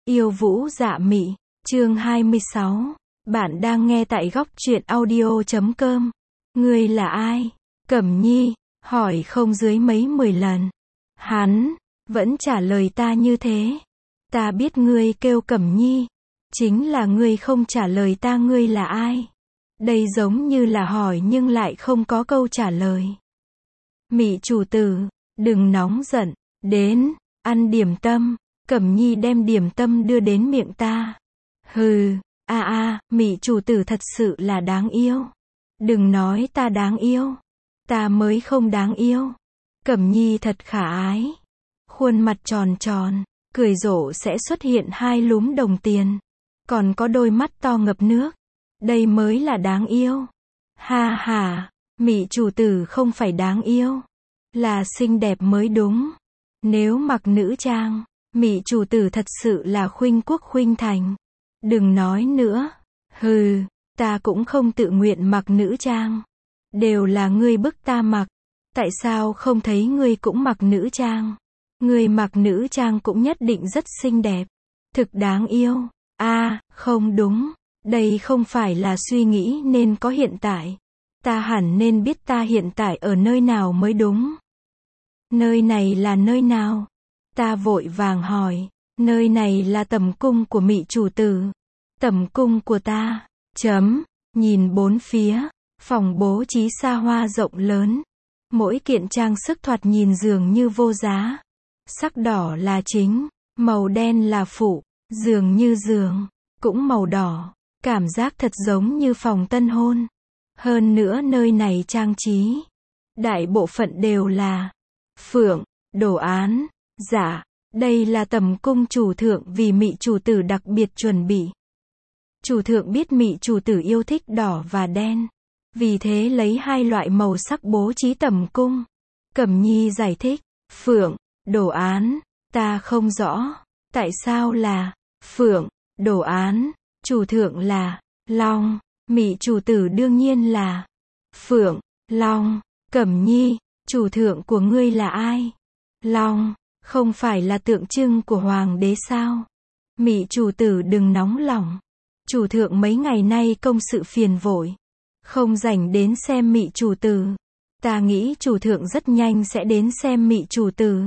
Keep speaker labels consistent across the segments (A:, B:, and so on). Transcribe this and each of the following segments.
A: Yêu Vũ Dạ Mị, chương 26. Bạn đang nghe tại góc truyện audio.com. Ngươi là ai? Cẩm Nhi, hỏi không dưới mấy 10 lần. Hắn, vẫn trả lời ta như thế. Ta biết ngươi kêu Cẩm Nhi. Chính là ngươi không trả lời ta ngươi là ai. Đây giống như là hỏi nhưng lại không có câu trả lời. Mị chủ tử, đừng nóng giận, đến, ăn điểm tâm. Cẩm Nhi đem điểm tâm đưa đến miệng ta. Hừ, Mị chủ tử thật sự là đáng yêu. Đừng nói ta đáng yêu. Ta mới không đáng yêu. Cẩm Nhi thật khả ái. Khuôn mặt tròn tròn, cười rộ sẽ xuất hiện hai lúm đồng tiền. Còn có đôi mắt to ngập nước. Đây mới là đáng yêu. Ha ha, Mị chủ tử không phải đáng yêu. Là xinh đẹp mới đúng. Nếu mặc nữ trang, Mị chủ tử thật sự là khuynh quốc khuynh thành. Đừng nói nữa. Hừ, ta cũng không tự nguyện mặc nữ trang. Đều là ngươi bức ta mặc. Tại sao không thấy ngươi cũng mặc nữ trang? Ngươi mặc nữ trang cũng nhất định rất xinh đẹp. Thực đáng yêu. Không đúng. Đây không phải là suy nghĩ nên có hiện tại. Ta hẳn nên biết ta hiện tại ở nơi nào mới đúng. Nơi này là nơi nào? Ta vội vàng hỏi. Nơi này là tẩm cung của Mị chủ tử. Tẩm cung của ta. Nhìn bốn phía. Phòng bố trí xa hoa rộng lớn. Mỗi kiện trang sức thoạt nhìn dường như vô giá. Sắc đỏ là chính. Màu đen là phụ. Dường như giường. Cũng màu đỏ. Cảm giác thật giống như phòng tân hôn. Hơn nữa nơi này trang trí. Đại bộ phận đều là phượng, đồ án. Dạ, đây là tẩm cung chủ thượng vì Mị chủ tử đặc biệt chuẩn bị. Chủ thượng biết Mị chủ tử yêu thích đỏ và đen. Vì thế lấy hai loại màu sắc bố trí tẩm cung. Cẩm Nhi giải thích. Phượng, đồ án. Ta không rõ. Tại sao là phượng, đồ án. Chủ thượng là long. Mị chủ tử đương nhiên là phượng, long. Cẩm Nhi, chủ thượng của ngươi là ai? Long. Không phải là tượng trưng của hoàng đế sao? Mị chủ tử đừng nóng lòng. Chủ thượng mấy ngày nay công sự phiền vội. Không rảnh đến xem Mị chủ tử. Ta nghĩ chủ thượng rất nhanh sẽ đến xem Mị chủ tử.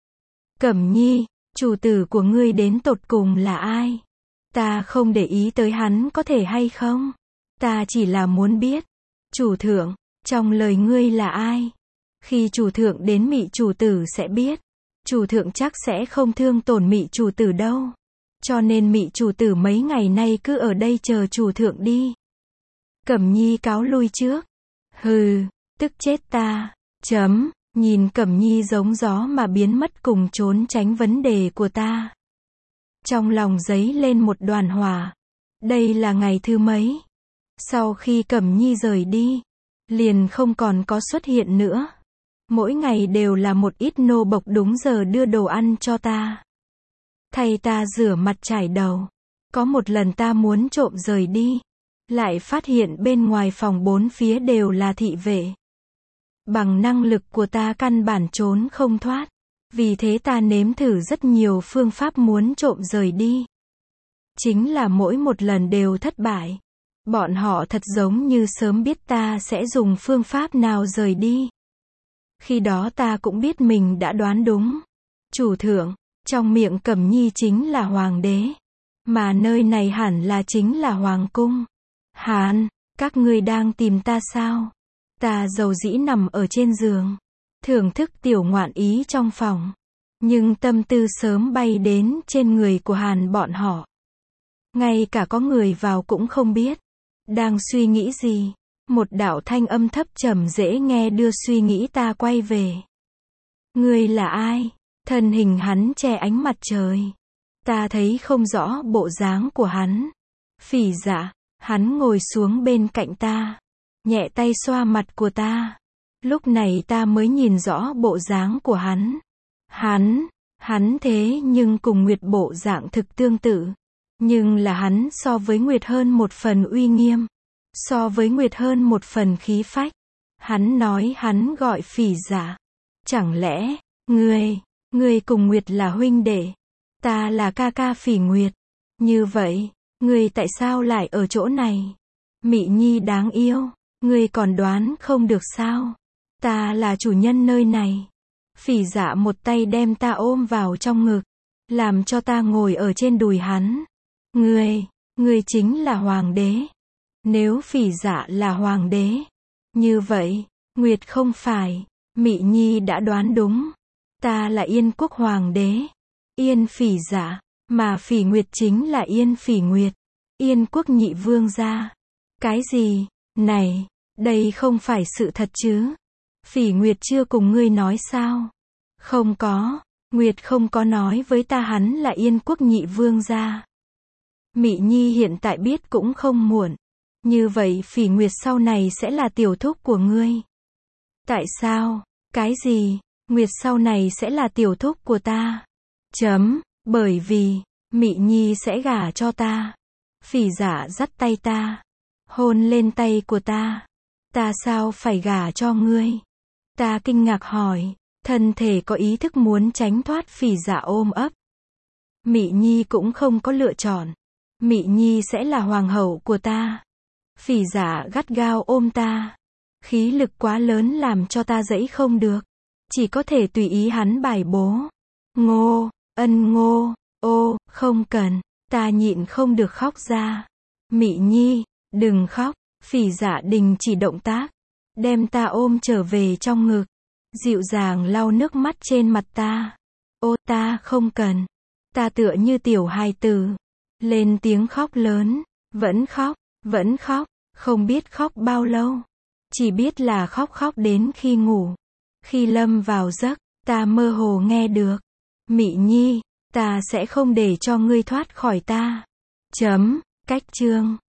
A: Cẩm Nhi, chủ tử của ngươi đến tột cùng là ai? Ta không để ý tới hắn có thể hay không? Ta chỉ là muốn biết. Chủ thượng, trong lời ngươi là ai? Khi chủ thượng đến Mị chủ tử sẽ biết. Chủ thượng chắc sẽ không thương tổn Mị chủ tử đâu. Cho nên Mị chủ tử mấy ngày nay cứ ở đây chờ chủ thượng đi. Cẩm Nhi cáo lui trước. Hừ, tức chết ta. Nhìn Cẩm Nhi giống gió mà biến mất cùng trốn tránh vấn đề của ta. Trong lòng dấy lên một đoàn hỏa. Đây là ngày thứ mấy? Sau khi Cẩm Nhi rời đi, liền không còn có xuất hiện nữa. Mỗi ngày đều là một ít nô bộc đúng giờ đưa đồ ăn cho ta. Thay ta rửa mặt chải đầu. Có một lần ta muốn trộm rời đi. Lại phát hiện bên ngoài phòng bốn phía đều là thị vệ. Bằng năng lực của ta căn bản trốn không thoát. Vì thế ta nếm thử rất nhiều phương pháp muốn trộm rời đi. Chính là mỗi một lần đều thất bại. Bọn họ thật giống như sớm biết ta sẽ dùng phương pháp nào rời đi. Khi đó ta cũng biết mình đã đoán đúng. Chủ thượng, trong miệng Cẩm Nhi chính là hoàng đế. Mà nơi này hẳn là chính là hoàng cung. Hàn, các ngươi đang tìm ta sao? Ta dầu dĩ nằm ở trên giường. Thưởng thức tiểu ngoạn ý trong phòng. Nhưng tâm tư sớm bay đến trên người của Hàn bọn họ. Ngay cả có người vào cũng không biết. Đang suy nghĩ gì? Một đạo thanh âm thấp trầm dễ nghe đưa suy nghĩ ta quay về. Ngươi là ai? Thân hình hắn che ánh mặt trời. Ta thấy không rõ bộ dáng của hắn. Phỉ Dạ, hắn ngồi xuống bên cạnh ta. Nhẹ tay xoa mặt của ta. Lúc này ta mới nhìn rõ bộ dáng của hắn. Hắn thế nhưng cùng Nguyệt bộ dạng thực tương tự. Nhưng là hắn so với Nguyệt hơn một phần uy nghiêm. So với Nguyệt hơn một phần khí phách. Hắn nói hắn gọi Phỉ Dạ. Chẳng lẽ, ngươi cùng Nguyệt là huynh đệ? Ta là ca ca Phỉ Nguyệt. Như vậy, ngươi tại sao lại ở chỗ này? Mị Nhi đáng yêu, ngươi còn đoán không được sao? Ta là chủ nhân nơi này. Phỉ Dạ một tay đem ta ôm vào trong ngực, làm cho ta ngồi ở trên đùi hắn. Ngươi chính là hoàng đế. Nếu Phỉ Dạ là hoàng đế, như vậy, Nguyệt không phải. Mị Nhi đã đoán đúng. Ta là Yên quốc hoàng đế. Yên Phỉ Dạ, mà Phỉ Nguyệt chính là Yên Phỉ Nguyệt. Yên quốc nhị vương gia. Cái gì? Này, đây không phải sự thật chứ? Phỉ Nguyệt chưa cùng ngươi nói sao? Không có, Nguyệt không có nói với ta hắn là Yên quốc nhị vương gia. Mị Nhi hiện tại biết cũng không muộn. Như vậy Phỉ Nguyệt sau này sẽ là tiểu thúc của ngươi. Tại sao? Cái gì? Nguyệt sau này sẽ là tiểu thúc của ta. Bởi vì, Mị Nhi sẽ gả cho ta. Phỉ Dạ dắt tay ta, hôn lên tay của ta. Ta sao phải gả cho ngươi? Ta kinh ngạc hỏi, thân thể có ý thức muốn tránh thoát Phỉ Dạ ôm ấp. Mị Nhi cũng không có lựa chọn. Mị Nhi sẽ là hoàng hậu của ta. Phỉ Dạ gắt gao ôm ta. Khí lực quá lớn làm cho ta dãy không được. Chỉ có thể tùy ý hắn bài bố. Ngô, ô, không cần. Ta nhịn không được khóc ra. Mị Nhi, đừng khóc. Phỉ Dạ đình chỉ động tác, đem ta ôm trở về trong ngực, dịu dàng lau nước mắt trên mặt ta. Ô, ta không cần. Ta tựa như tiểu hài tử, lên tiếng khóc lớn, vẫn khóc, không biết khóc bao lâu. Chỉ biết là khóc đến khi ngủ. Khi lâm vào giấc, ta mơ hồ nghe được. Mị Nhi, ta sẽ không để cho ngươi thoát khỏi ta. Cách chương